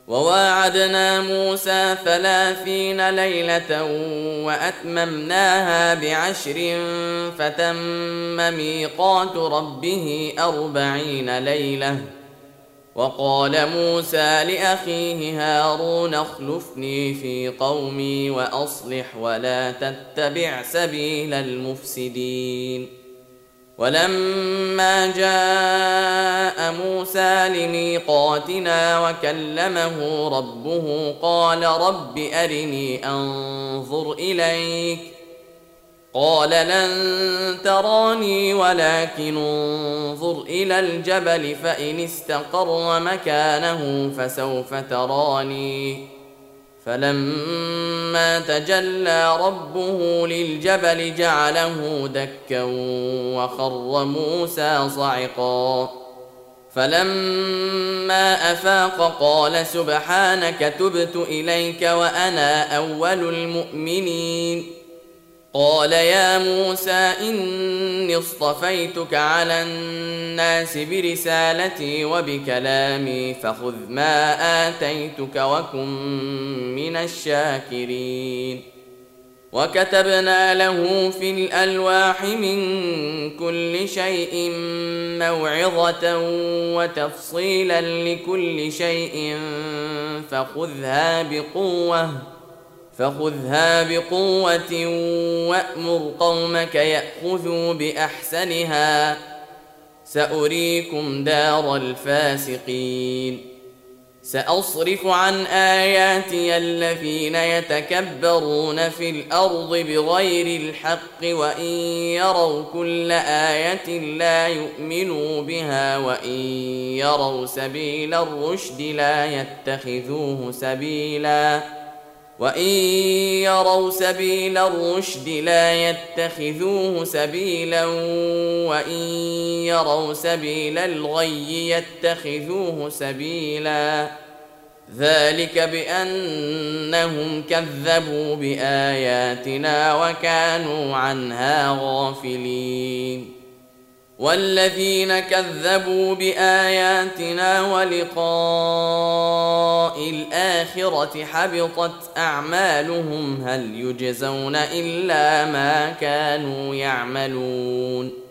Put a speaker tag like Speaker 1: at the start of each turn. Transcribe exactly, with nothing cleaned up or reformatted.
Speaker 1: وواعدنا موسى ثلاثين ليلة وأتممناها بعشر فتم ميقات ربه أربعين ليلة. وقال موسى لأخيه هارون اخلفني في قومي وأصلح ولا تتبع سبيل المفسدين. ولما جاء موسى لميقاتنا وكلمه ربه قال رب أرني أنظر إليك قال لن تراني ولكن انظر إلى الجبل فإن استقر مكانه فسوف تراني. فلما تجلى ربه للجبل جعله دكا وخر موسى صعقا. فلما أفاق قال سبحانك تبت إليك وأنا أول المؤمنين. قال يا موسى إني اصطفيتك على الناس برسالتي وبكلامي فخذ ما آتيتك وكن من الشاكرين. وكتبنا له في الألواح من كل شيء موعظة وتفصيلا لكل شيء فخذها بقوة فخذها بقوة وأمر قومك يأخذوا بأحسنها سأريكم دار الفاسقين. سأصرف عن آياتي الذين يتكبرون في الأرض بغير الحق وإن يروا كل آية لا يؤمنوا بها وإن يروا سبيل الرشد لا يتخذوه سبيلا وإن يروا سبيل الرشد لا يتخذوه سبيلا وإن يروا سبيل الغي يتخذوه سبيلا. ذلك بأنهم كذبوا بآياتنا وكانوا عنها غافلين. والذين كذبوا بآياتنا ولقاء الآخرة حبطت أعمالهم هل يجزون إلا ما كانوا يعملون.